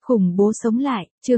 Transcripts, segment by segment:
Khủng bố sống lại, chương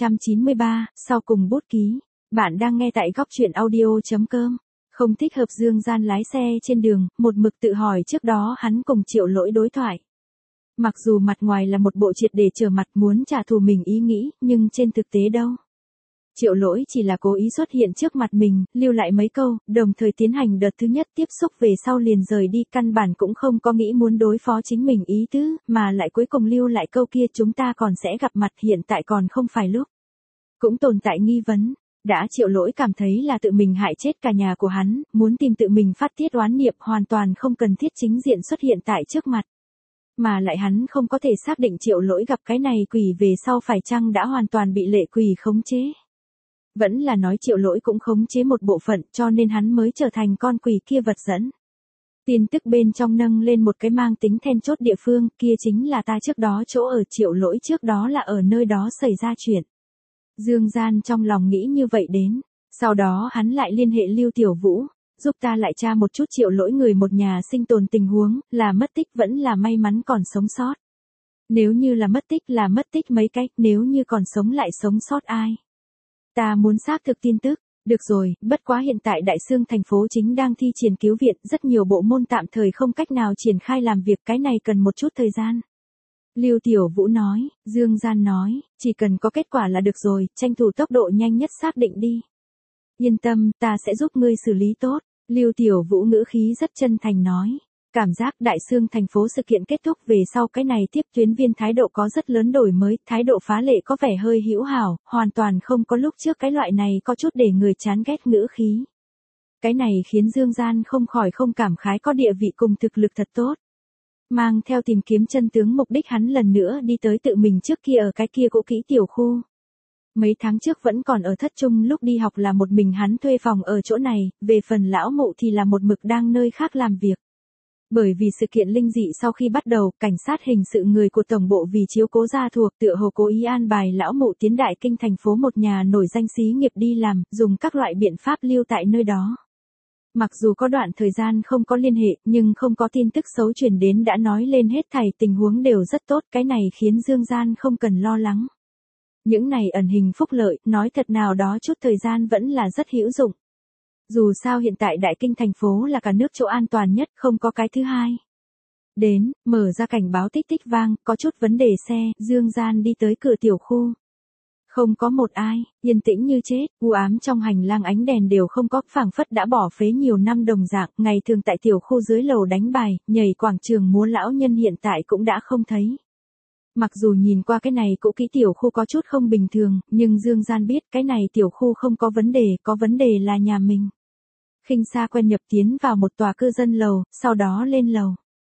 293, sau cùng bút ký. Bạn đang nghe tại góc truyện audio.com. Không thích hợp Dương Gian lái xe trên đường, một mực tự hỏi trước đó hắn cùng Triệu Lỗi đối thoại. Mặc dù mặt ngoài là một bộ triệt để trở mặt muốn trả thù mình ý nghĩ, nhưng trên thực tế đâu. Triệu Lỗi chỉ là cố ý xuất hiện trước mặt mình, lưu lại mấy câu, đồng thời tiến hành đợt thứ nhất tiếp xúc về sau liền rời đi, căn bản cũng không có nghĩ muốn đối phó chính mình ý tứ, mà lại cuối cùng lưu lại câu kia chúng ta còn sẽ gặp mặt, hiện tại còn không phải lúc. Cũng tồn tại nghi vấn, đã Triệu Lỗi cảm thấy là tự mình hại chết cả nhà của hắn, muốn tìm tự mình phát tiết oán niệm, hoàn toàn không cần thiết chính diện xuất hiện tại trước mặt. Mà lại hắn không có thể xác định Triệu Lỗi gặp cái này quỷ về sau phải chăng đã hoàn toàn bị lệ quỷ khống chế. Vẫn là nói Triệu Lỗi cũng khống chế một bộ phận, cho nên hắn mới trở thành con quỷ kia vật dẫn. Tin tức bên trong nâng lên một cái mang tính then chốt địa phương, kia chính là ta trước đó chỗ ở, Triệu Lỗi trước đó là ở nơi đó xảy ra chuyện. Dương Gian trong lòng nghĩ như vậy đến, sau đó hắn lại liên hệ Lưu Tiểu Vũ, giúp ta lại tra một chút Triệu Lỗi người một nhà sinh tồn tình huống, là mất tích vẫn là may mắn còn sống sót. Nếu như là mất tích mấy cách, nếu như còn sống lại sống sót ai. Ta muốn xác thực tin tức. Được rồi, bất quá hiện tại Đại Xương thành phố chính đang thi triển cứu viện, rất nhiều bộ môn tạm thời không cách nào triển khai làm việc, cái này cần một chút thời gian. Lưu Tiểu Vũ nói, Dương Gian nói, chỉ cần có kết quả là được rồi, tranh thủ tốc độ nhanh nhất xác định đi. Yên tâm, ta sẽ giúp ngươi xử lý tốt. Lưu Tiểu Vũ ngữ khí rất chân thành nói. Cảm giác Đại Xương thành phố sự kiện kết thúc về sau cái này tiếp tuyến viên thái độ có rất lớn đổi mới, thái độ phá lệ có vẻ hơi hữu hảo, hoàn toàn không có lúc trước cái loại này có chút để người chán ghét ngữ khí. Cái này khiến Dương Gian không khỏi không cảm khái có địa vị cùng thực lực thật tốt. Mang theo tìm kiếm chân tướng mục đích hắn lần nữa đi tới tự mình trước kia ở cái kia cũ kỹ tiểu khu. Mấy tháng trước vẫn còn ở thất trung lúc đi học là một mình hắn thuê phòng ở chỗ này, về phần lão mụ thì là một mực đang nơi khác làm việc. Bởi vì sự kiện linh dị sau khi bắt đầu, cảnh sát hình sự người của tổng bộ vì chiếu cố gia thuộc tựa hồ cố ý an bài lão mụ tiến Đại Kinh thành phố một nhà nổi danh xí nghiệp đi làm, dùng các loại biện pháp lưu tại nơi đó. Mặc dù có đoạn thời gian không có liên hệ, nhưng không có tin tức xấu truyền đến đã nói lên hết thảy tình huống đều rất tốt, cái này khiến Dương Gian không cần lo lắng. Những này ẩn hình phúc lợi, nói thật nào đó chút thời gian vẫn là rất hữu dụng. Dù sao hiện tại Đại Kinh thành phố là cả nước chỗ an toàn nhất, không có cái thứ hai. Đến, mở ra cảnh báo tích tích vang, có chút vấn đề xe, Dương Gian đi tới cửa tiểu khu. Không có một ai, yên tĩnh như chết, u ám trong hành lang ánh đèn đều không có, phảng phất đã bỏ phế nhiều năm đồng dạng, ngày thường tại tiểu khu dưới lầu đánh bài, nhảy quảng trường múa lão nhân hiện tại cũng đã không thấy. Mặc dù nhìn qua cái này cũ kỹ tiểu khu có chút không bình thường, nhưng Dương Gian biết cái này tiểu khu không có vấn đề là nhà mình. Khinh Sa quen nhập tiến vào một tòa cư dân lầu, sau đó lên lầu.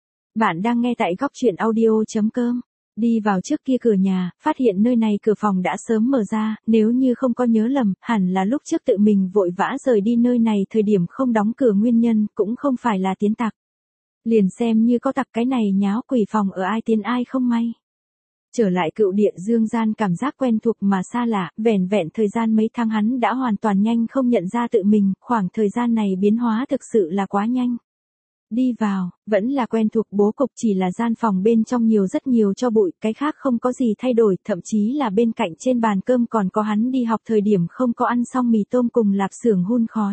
Bạn đang nghe tại góc truyện audio.com. Đi vào trước kia cửa nhà, phát hiện nơi này cửa phòng đã sớm mở ra, nếu như không có nhớ lầm, hẳn là lúc trước tự mình vội vã rời đi nơi này thời điểm không đóng cửa nguyên nhân, cũng không phải là tiến tặc. Liền xem như có tặc cái này nháo quỷ phòng ở ai tiến ai không may. Trở lại cựu địa, Dương Gian cảm giác quen thuộc mà xa lạ, vẻn vẹn thời gian mấy tháng hắn đã hoàn toàn nhanh không nhận ra tự mình, khoảng thời gian này biến hóa thực sự là quá nhanh. Đi vào, vẫn là quen thuộc bố cục, chỉ là gian phòng bên trong rất nhiều tro bụi, cái khác không có gì thay đổi, thậm chí là bên cạnh trên bàn cơm còn có hắn đi học thời điểm không có ăn xong mì tôm cùng lạp xưởng hun khói.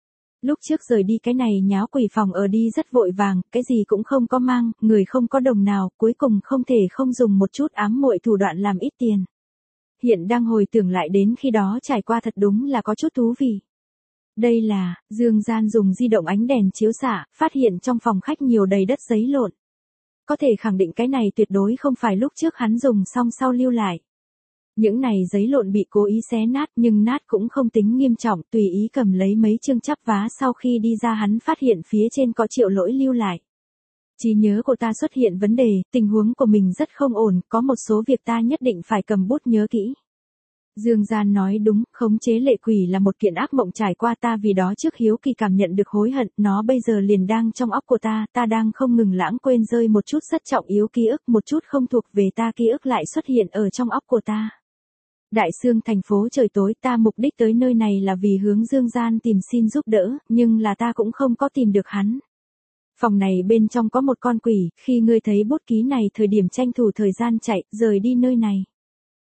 Lúc trước rời đi cái này nháo quỷ phòng ở đi rất vội vàng, cái gì cũng không có mang, người không có đồng nào, cuối cùng không thể không dùng một chút ám muội thủ đoạn làm ít tiền. Hiện đang hồi tưởng lại đến khi đó trải qua thật đúng là có chút thú vị. Đây là, Dương Gian dùng di động ánh đèn chiếu xạ, phát hiện trong phòng khách nhiều đầy đất giấy lộn. Có thể khẳng định cái này tuyệt đối không phải lúc trước hắn dùng xong sau lưu lại. Những này giấy lộn bị cố ý xé nát, nhưng nát cũng không tính nghiêm trọng, tùy ý cầm lấy mấy chương chắp vá, sau khi đi ra hắn phát hiện phía trên có Triệu Lỗi lưu lại. Trí nhớ của ta xuất hiện vấn đề, tình huống của mình rất không ổn, có một số việc ta nhất định phải cầm bút nhớ kỹ. Dương Gian nói đúng, khống chế lệ quỷ là một kiện ác mộng trải qua, ta vì đó trước hiếu kỳ cảm nhận được hối hận, nó bây giờ liền đang trong óc của ta đang không ngừng lãng quên rơi một chút rất trọng yếu ký ức, một chút không thuộc về ta ký ức lại xuất hiện ở trong óc của ta. Đại Xương thành phố trời tối, ta mục đích tới nơi này là vì hướng Dương Gian tìm xin giúp đỡ, nhưng là ta cũng không có tìm được hắn. Phòng này bên trong có một con quỷ, khi ngươi thấy bút ký này thời điểm tranh thủ thời gian chạy, rời đi nơi này.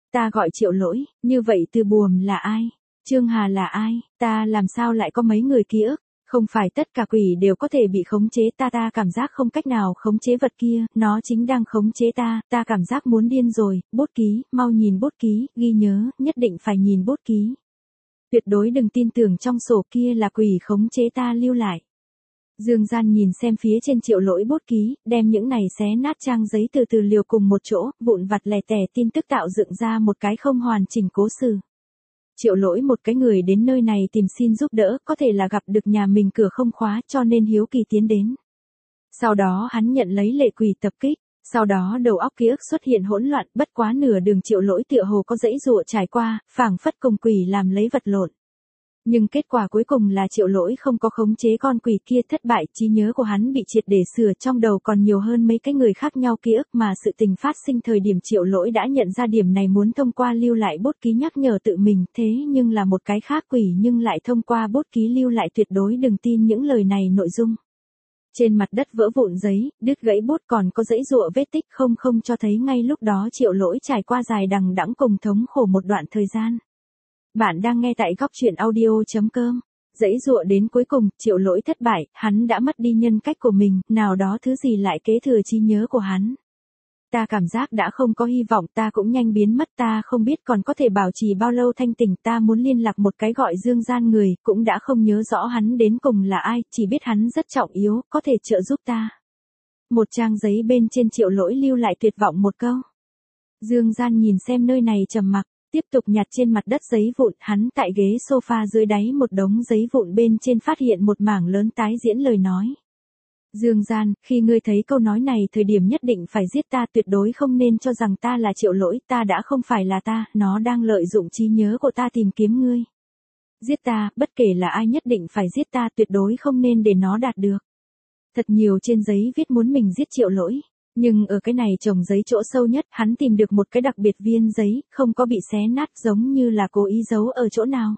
Ta gọi Triệu Lỗi, như vậy Từ Buồm là ai? Trương Hà là ai? Ta làm sao lại có mấy người ký ức? Không phải tất cả quỷ đều có thể bị khống chế ta cảm giác không cách nào khống chế vật kia, nó chính đang khống chế ta cảm giác muốn điên rồi, bút ký, mau nhìn bút ký, ghi nhớ, nhất định phải nhìn bút ký. Tuyệt đối đừng tin tưởng trong sổ kia là quỷ khống chế ta lưu lại. Dương Gian nhìn xem phía trên Triệu Lỗi bút ký, đem những này xé nát trang giấy từ từ liều cùng một chỗ, vụn vặt lẻ tẻ tin tức tạo dựng ra một cái không hoàn chỉnh cố sự. Triệu Lỗi một cái người đến nơi này tìm xin giúp đỡ, có thể là gặp được nhà mình cửa không khóa cho nên hiếu kỳ tiến đến. Sau đó hắn nhận lấy lệ quỷ tập kích, sau đó đầu óc ký ức xuất hiện hỗn loạn, bất quá nửa đường Triệu Lỗi tựa hồ có dãy dụa trải qua, phảng phất cùng quỷ làm lấy vật lộn. Nhưng kết quả cuối cùng là Triệu Lỗi không có khống chế con quỷ kia thất bại, trí nhớ của hắn bị triệt để sửa, trong đầu còn nhiều hơn mấy cái người khác nhau ký ức mà sự tình phát sinh thời điểm Triệu Lỗi đã nhận ra điểm này, muốn thông qua lưu lại bút ký nhắc nhở tự mình, thế nhưng là một cái khác quỷ nhưng lại thông qua bút ký lưu lại tuyệt đối đừng tin những lời này nội dung. Trên mặt đất vỡ vụn giấy, đứt gãy bút còn có dãy rụa vết tích không cho thấy ngay lúc đó Triệu Lỗi trải qua dài đằng đẵng cùng thống khổ một đoạn thời gian. Bạn đang nghe tại góc truyện audio.com. Dãy dụa đến cuối cùng, Triệu Lỗi thất bại, hắn đã mất đi nhân cách của mình, nào đó thứ gì lại kế thừa trí nhớ của hắn. Ta cảm giác đã không có hy vọng, ta cũng nhanh biến mất, ta không biết còn có thể bảo trì bao lâu thanh tỉnh, ta muốn liên lạc một cái gọi Dương Gian người, cũng đã không nhớ rõ hắn đến cùng là ai, chỉ biết hắn rất trọng yếu, có thể trợ giúp ta. Một trang giấy bên trên Triệu Lỗi lưu lại tuyệt vọng một câu. Dương Gian nhìn xem nơi này trầm mặc. Tiếp tục nhặt trên mặt đất giấy vụn, hắn tại ghế sofa dưới đáy một đống giấy vụn bên trên phát hiện một mảng lớn tái diễn lời nói. Dương Gian, khi ngươi thấy câu nói này thời điểm nhất định phải giết ta, tuyệt đối không nên cho rằng ta là Triệu Lỗi, ta đã không phải là ta, nó đang lợi dụng trí nhớ của ta tìm kiếm ngươi. Giết ta, bất kể là ai nhất định phải giết ta, tuyệt đối không nên để nó đạt được. Thật nhiều trên giấy viết muốn mình giết Triệu Lỗi. Nhưng ở cái này chồng giấy chỗ sâu nhất, hắn tìm được một cái đặc biệt viên giấy, không có bị xé nát giống như là cố ý giấu ở chỗ nào.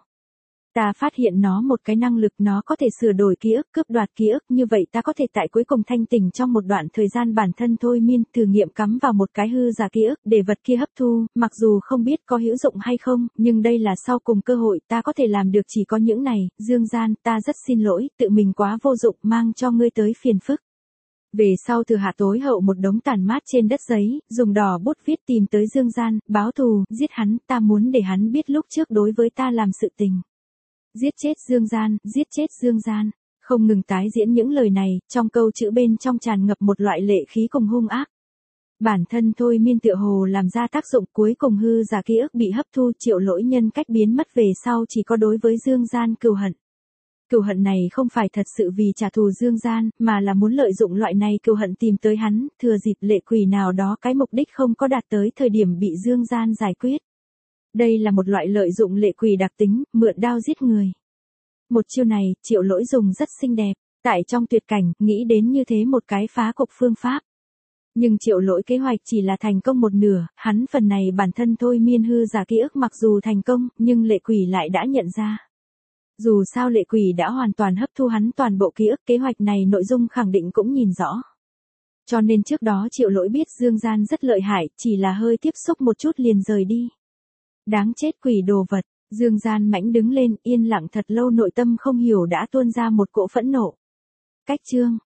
Ta phát hiện nó một cái năng lực, nó có thể sửa đổi ký ức, cướp đoạt ký ức, như vậy ta có thể tại cuối cùng thanh tỉnh trong một đoạn thời gian bản thân thôi miên, thử nghiệm cắm vào một cái hư giả ký ức để vật kia hấp thu, mặc dù không biết có hữu dụng hay không, nhưng đây là sau cùng cơ hội, ta có thể làm được chỉ có những này. Dương Gian, ta rất xin lỗi, tự mình quá vô dụng, mang cho ngươi tới phiền phức. Về sau Từ Hạ tối hậu một đống tàn mát trên đất giấy, dùng đỏ bút viết tìm tới Dương Gian, báo thù, giết hắn, ta muốn để hắn biết lúc trước đối với ta làm sự tình. Giết chết Dương Gian, giết chết Dương Gian. Không ngừng tái diễn những lời này, trong câu chữ bên trong tràn ngập một loại lệ khí cùng hung ác. Bản thân thôi miên tựa hồ làm ra tác dụng, cuối cùng hư giả ký ức bị hấp thu, Triệu Lỗi nhân cách biến mất, về sau chỉ có đối với Dương Gian cừu hận. Cừu hận này không phải thật sự vì trả thù Dương Gian, mà là muốn lợi dụng loại này cừu hận tìm tới hắn, thừa dịp lệ quỷ nào đó cái mục đích không có đạt tới thời điểm bị Dương Gian giải quyết. Đây là một loại lợi dụng lệ quỷ đặc tính, mượn đao giết người. Một chiêu này, Triệu Lỗi dùng rất xinh đẹp, tại trong tuyệt cảnh, nghĩ đến như thế một cái phá cục phương pháp. Nhưng Triệu Lỗi kế hoạch chỉ là thành công một nửa, hắn phần này bản thân thôi miên hư giả ký ức mặc dù thành công, nhưng lệ quỷ lại đã nhận ra. Dù sao lệ quỷ đã hoàn toàn hấp thu hắn toàn bộ ký ức, kế hoạch này nội dung khẳng định cũng nhìn rõ. Cho nên trước đó Triệu Lỗi biết Dương Gian rất lợi hại, chỉ là hơi tiếp xúc một chút liền rời đi. Đáng chết quỷ đồ vật, Dương Gian mãnh đứng lên, yên lặng thật lâu, nội tâm không hiểu đã tuôn ra một cỗ phẫn nộ. Cách chương.